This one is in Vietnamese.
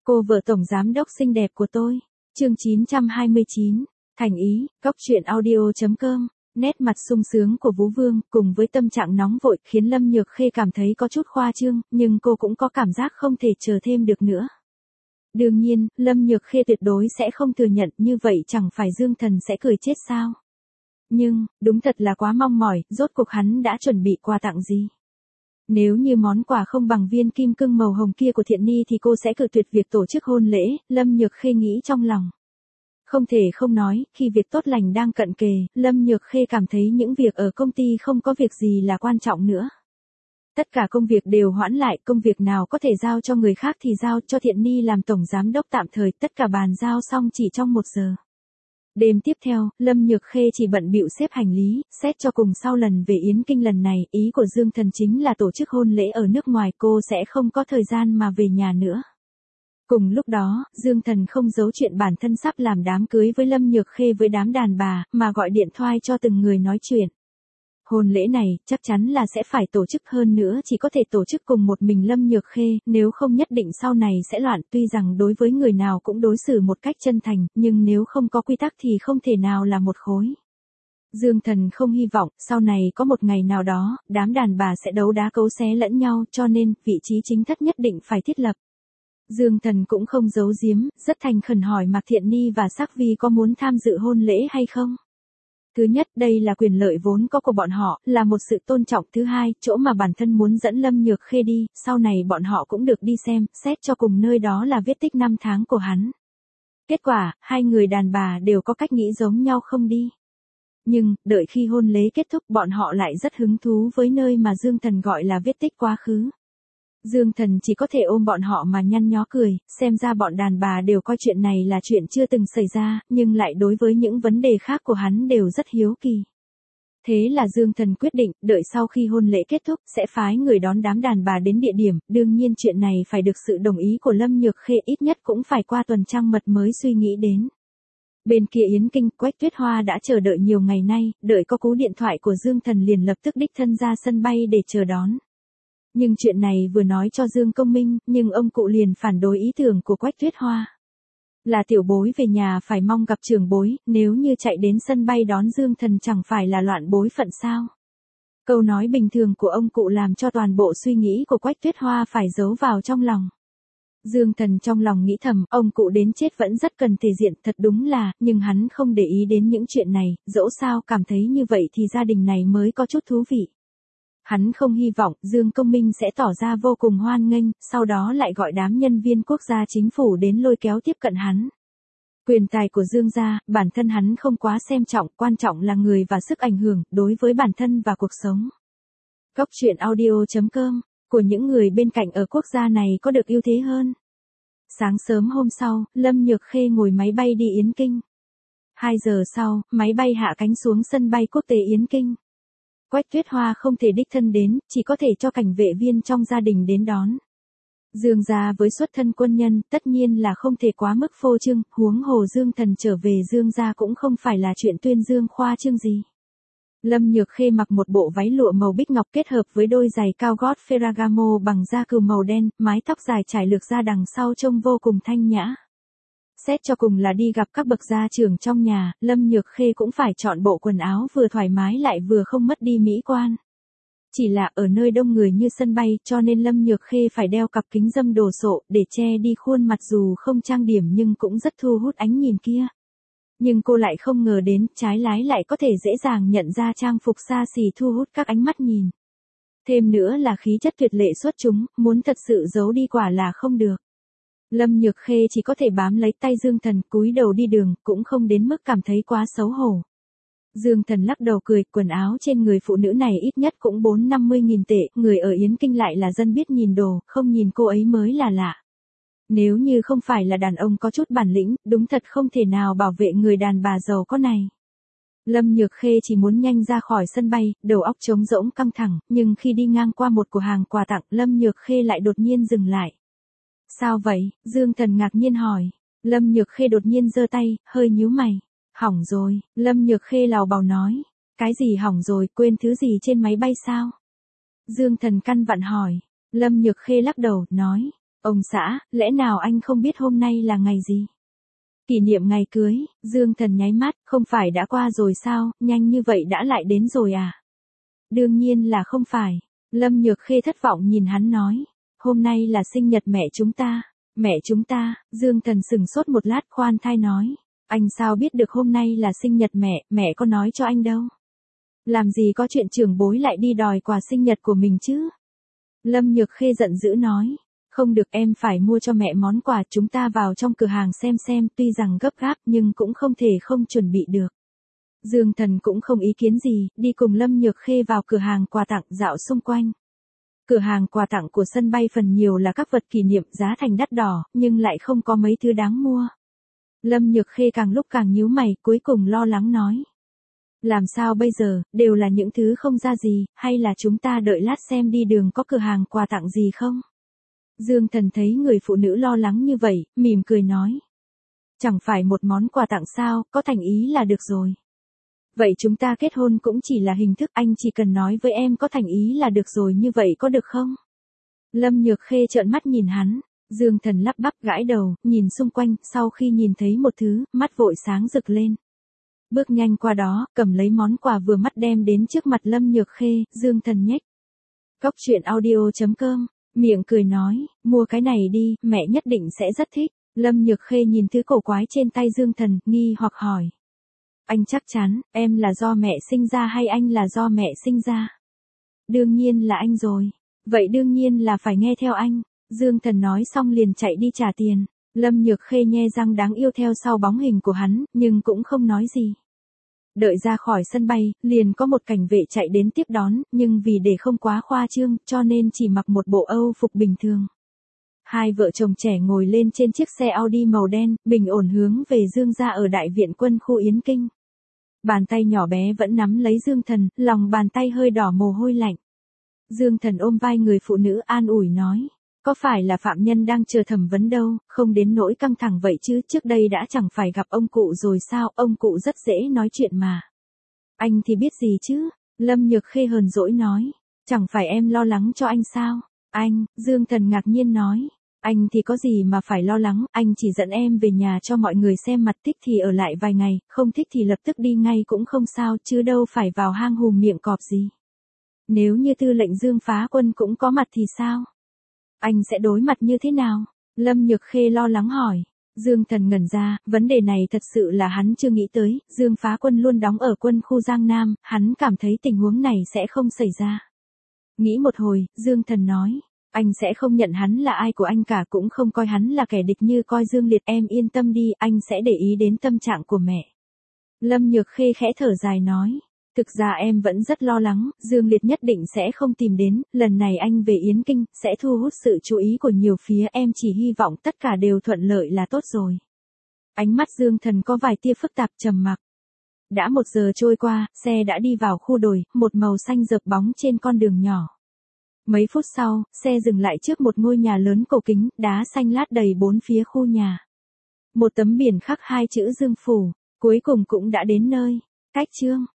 Cô vợ tổng giám đốc xinh đẹp của tôi. Chương 929, thành ý, góc truyện audio.com. Nét mặt sung sướng của Vũ Vương cùng với tâm trạng nóng vội khiến Lâm Nhược Khê cảm thấy có chút khoa trương, nhưng cô cũng có cảm giác không thể chờ thêm được nữa. Đương nhiên, Lâm Nhược Khê tuyệt đối sẽ không thừa nhận, như vậy chẳng phải Dương Thần sẽ cười chết sao? Nhưng, đúng thật là quá mong mỏi, rốt cuộc hắn đã chuẩn bị quà tặng gì? Nếu như món quà không bằng viên kim cương màu hồng kia của Thiện Ni thì cô sẽ cự tuyệt việc tổ chức hôn lễ, Lâm Nhược Khê nghĩ trong lòng. Không thể không nói, khi việc tốt lành đang cận kề, Lâm Nhược Khê cảm thấy những việc ở công ty không có việc gì là quan trọng nữa. Tất cả công việc đều hoãn lại, công việc nào có thể giao cho người khác thì giao cho Thiện Ni làm tổng giám đốc tạm thời, tất cả bàn giao xong chỉ trong 1 giờ. Đêm tiếp theo, Lâm Nhược Khê chỉ bận bịu xếp hành lý, xét cho cùng sau lần về Yến Kinh lần này, ý của Dương Thần chính là tổ chức hôn lễ ở nước ngoài, cô sẽ không có thời gian mà về nhà nữa. Cùng lúc đó, Dương Thần không giấu chuyện bản thân sắp làm đám cưới với Lâm Nhược Khê với đám đàn bà, mà gọi điện thoại cho từng người nói chuyện. Hôn lễ này, chắc chắn là sẽ phải tổ chức, hơn nữa chỉ có thể tổ chức cùng một mình Lâm Nhược Khê, nếu không nhất định sau này sẽ loạn, tuy rằng đối với người nào cũng đối xử một cách chân thành, nhưng nếu không có quy tắc thì không thể nào là một khối. Dương Thần không hy vọng, sau này có một ngày nào đó, đám đàn bà sẽ đấu đá cấu xé lẫn nhau, cho nên, vị trí chính thất nhất định phải thiết lập. Dương Thần cũng không giấu giếm, rất thành khẩn hỏi Mạc Thiện Ni và Sắc Vi có muốn tham dự hôn lễ hay không. Thứ nhất, đây là quyền lợi vốn có của bọn họ, là một sự tôn trọng. Thứ hai, chỗ mà bản thân muốn dẫn Lâm Nhược Khê đi, sau này bọn họ cũng được đi xem, xét cho cùng nơi đó là vết tích 5 tháng của hắn. Kết quả, hai người đàn bà đều có cách nghĩ giống nhau không đi. Nhưng, đợi khi hôn lễ kết thúc bọn họ lại rất hứng thú với nơi mà Dương Thần gọi là vết tích quá khứ. Dương Thần chỉ có thể ôm bọn họ mà nhăn nhó cười, xem ra bọn đàn bà đều coi chuyện này là chuyện chưa từng xảy ra, nhưng lại đối với những vấn đề khác của hắn đều rất hiếu kỳ. Thế là Dương Thần quyết định, đợi sau khi hôn lễ kết thúc, sẽ phái người đón đám đàn bà đến địa điểm, đương nhiên chuyện này phải được sự đồng ý của Lâm Nhược Khê, ít nhất cũng phải qua tuần trăng mật mới suy nghĩ đến. Bên kia Yến Kinh, Quách Tuyết Hoa đã chờ đợi nhiều ngày nay, đợi có cú điện thoại của Dương Thần liền lập tức đích thân ra sân bay để chờ đón. Nhưng chuyện này vừa nói cho Dương Công Minh, nhưng ông cụ liền phản đối ý tưởng của Quách Tuyết Hoa. Là tiểu bối về nhà phải mong gặp trưởng bối, nếu như chạy đến sân bay đón Dương Thần chẳng phải là loạn bối phận sao. Câu nói bình thường của ông cụ làm cho toàn bộ suy nghĩ của Quách Tuyết Hoa phải giấu vào trong lòng. Dương Thần trong lòng nghĩ thầm, ông cụ đến chết vẫn rất cần thể diện, thật đúng là, nhưng hắn không để ý đến những chuyện này, dẫu sao cảm thấy như vậy thì gia đình này mới có chút thú vị. Hắn không hy vọng Dương Công Minh sẽ tỏ ra vô cùng hoan nghênh, sau đó lại gọi đám nhân viên quốc gia chính phủ đến lôi kéo tiếp cận hắn. Quyền tài của Dương gia, bản thân hắn không quá xem trọng, quan trọng là người và sức ảnh hưởng, đối với bản thân và cuộc sống. Góc truyện audio.com, của những người bên cạnh ở quốc gia này có được ưu thế hơn. Sáng sớm hôm sau, Lâm Nhược Khê ngồi máy bay đi Yến Kinh. 2 giờ sau, máy bay hạ cánh xuống sân bay quốc tế Yến Kinh. Quách Tuyết Hoa không thể đích thân đến, chỉ có thể cho cảnh vệ viên trong gia đình đến đón. Dương gia với xuất thân quân nhân, tất nhiên là không thể quá mức phô trương, huống hồ Dương Thần trở về Dương gia cũng không phải là chuyện tuyên dương khoa trương gì. Lâm Nhược Khê mặc một bộ váy lụa màu bích ngọc kết hợp với đôi giày cao gót Ferragamo bằng da cừu màu đen, mái tóc dài trải lược ra đằng sau trông vô cùng thanh nhã. Xét cho cùng là đi gặp các bậc gia trưởng trong nhà, Lâm Nhược Khê cũng phải chọn bộ quần áo vừa thoải mái lại vừa không mất đi mỹ quan. Chỉ là ở nơi đông người như sân bay, cho nên Lâm Nhược Khê phải đeo cặp kính râm đồ sộ để che đi khuôn mặt, dù không trang điểm nhưng cũng rất thu hút ánh nhìn kia. Nhưng cô lại không ngờ đến, trái lái lại có thể dễ dàng nhận ra trang phục xa xỉ thu hút các ánh mắt nhìn. Thêm nữa là khí chất tuyệt lệ xuất chúng, muốn thật sự giấu đi quả là không được. Lâm Nhược Khê chỉ có thể bám lấy tay Dương Thần, cúi đầu đi đường, cũng không đến mức cảm thấy quá xấu hổ. Dương Thần lắc đầu cười, quần áo trên người phụ nữ này ít nhất cũng 40-50 nghìn tệ, người ở Yến Kinh lại là dân biết nhìn đồ, không nhìn cô ấy mới là lạ. Nếu như không phải là đàn ông có chút bản lĩnh, đúng thật không thể nào bảo vệ người đàn bà giàu có này. Lâm Nhược Khê chỉ muốn nhanh ra khỏi sân bay, đầu óc trống rỗng căng thẳng, nhưng khi đi ngang qua một cửa hàng quà tặng, Lâm Nhược Khê lại đột nhiên dừng lại. Sao vậy? Dương Thần ngạc nhiên hỏi. Lâm Nhược Khê đột nhiên giơ tay, hơi nhíu mày. Hỏng rồi, Lâm Nhược Khê lào bào nói. Cái gì hỏng rồi, quên thứ gì trên máy bay sao? Dương Thần căn vặn hỏi. Lâm Nhược Khê lắc đầu, nói. Ông xã, lẽ nào anh không biết hôm nay là ngày gì? Kỷ niệm ngày cưới, Dương Thần nháy mắt, không phải đã qua rồi sao, nhanh như vậy đã lại đến rồi à? Đương nhiên là không phải. Lâm Nhược Khê thất vọng nhìn hắn nói. Hôm nay là sinh nhật mẹ chúng ta. Mẹ chúng ta, Dương Thần sừng sốt một lát khoan thai nói. Anh sao biết được hôm nay là sinh nhật mẹ có nói cho anh đâu. Làm gì có chuyện trưởng bối lại đi đòi quà sinh nhật của mình chứ? Lâm Nhược Khê giận dữ nói. Không được, em phải mua cho mẹ món quà, chúng ta vào trong cửa hàng xem, tuy rằng gấp gáp nhưng cũng không thể không chuẩn bị được. Dương Thần cũng không ý kiến gì, đi cùng Lâm Nhược Khê vào cửa hàng quà tặng dạo xung quanh. Cửa hàng quà tặng của sân bay phần nhiều là các vật kỷ niệm giá thành đắt đỏ, nhưng lại không có mấy thứ đáng mua. Lâm Nhược Khê càng lúc càng nhíu mày, cuối cùng lo lắng nói. Làm sao bây giờ, đều là những thứ không ra gì, hay là chúng ta đợi lát xem đi đường có cửa hàng quà tặng gì không? Dương Thần thấy người phụ nữ lo lắng như vậy, mỉm cười nói. Chẳng phải một món quà tặng sao, có thành ý là được rồi. Vậy chúng ta kết hôn cũng chỉ là hình thức, anh chỉ cần nói với em có thành ý là được rồi, như vậy có được không? Lâm Nhược Khê trợn mắt nhìn hắn, Dương Thần lắp bắp gãi đầu, nhìn xung quanh, sau khi nhìn thấy một thứ, mắt vội sáng rực lên. Bước nhanh qua đó, cầm lấy món quà vừa mắt đem đến trước mặt Lâm Nhược Khê, Dương Thần nhếch. Cóc truyện audio.com, miệng cười nói, mua cái này đi, mẹ nhất định sẽ rất thích. Lâm Nhược Khê nhìn thứ cổ quái trên tay Dương Thần, nghi hoặc hỏi. Anh chắc chắn, em là do mẹ sinh ra hay anh là do mẹ sinh ra? Đương nhiên là anh rồi. Vậy đương nhiên là phải nghe theo anh. Dương Thần nói xong liền chạy đi trả tiền. Lâm Nhược Khê nhe răng đáng yêu theo sau bóng hình của hắn, nhưng cũng không nói gì. Đợi ra khỏi sân bay, liền có một cảnh vệ chạy đến tiếp đón, nhưng vì để không quá khoa trương, cho nên chỉ mặc một bộ Âu phục bình thường. Hai vợ chồng trẻ ngồi lên trên chiếc xe Audi màu đen, bình ổn hướng về Dương gia ở Đại viện Quân khu Yến Kinh. Bàn tay nhỏ bé vẫn nắm lấy Dương Thần, lòng bàn tay hơi đỏ mồ hôi lạnh. Dương Thần ôm vai người phụ nữ an ủi nói. Có phải là phạm nhân đang chờ thẩm vấn đâu, không đến nỗi căng thẳng vậy chứ, trước đây đã chẳng phải gặp ông cụ rồi sao, ông cụ rất dễ nói chuyện mà. Anh thì biết gì chứ, Lâm Nhược Khê hờn dỗi nói, chẳng phải em lo lắng cho anh sao, anh, Dương Thần ngạc nhiên nói, anh thì có gì mà phải lo lắng, anh chỉ dẫn em về nhà cho mọi người xem mặt, thích thì ở lại vài ngày, không thích thì lập tức đi ngay cũng không sao, chứ đâu phải vào hang hùm miệng cọp gì. Nếu như tư lệnh Dương Phá Quân cũng có mặt thì sao? Anh sẽ đối mặt như thế nào? Lâm Nhược Khê lo lắng hỏi. Dương Thần ngẩn ra, vấn đề này thật sự là hắn chưa nghĩ tới, Dương Phá Quân luôn đóng ở quân khu Giang Nam, hắn cảm thấy tình huống này sẽ không xảy ra. Nghĩ một hồi, Dương Thần nói, anh sẽ không nhận hắn là ai của anh cả, cũng không coi hắn là kẻ địch như coi Dương Liệt, em yên tâm đi, anh sẽ để ý đến tâm trạng của mẹ. Lâm Nhược Khê khẽ thở dài nói. Thực ra em vẫn rất lo lắng, Dương Liệt nhất định sẽ không tìm đến, lần này anh về Yến Kinh, sẽ thu hút sự chú ý của nhiều phía, em chỉ hy vọng tất cả đều thuận lợi là tốt rồi. Ánh mắt Dương Thần có vài tia phức tạp trầm mặc. Đã 1 giờ trôi qua, xe đã đi vào khu đồi, một màu xanh rợp bóng trên con đường nhỏ. Mấy phút sau, xe dừng lại trước một ngôi nhà lớn cổ kính, đá xanh lát đầy bốn phía khu nhà. Một tấm biển khắc 2 chữ Dương Phủ, cuối cùng cũng đã đến nơi. Cách chương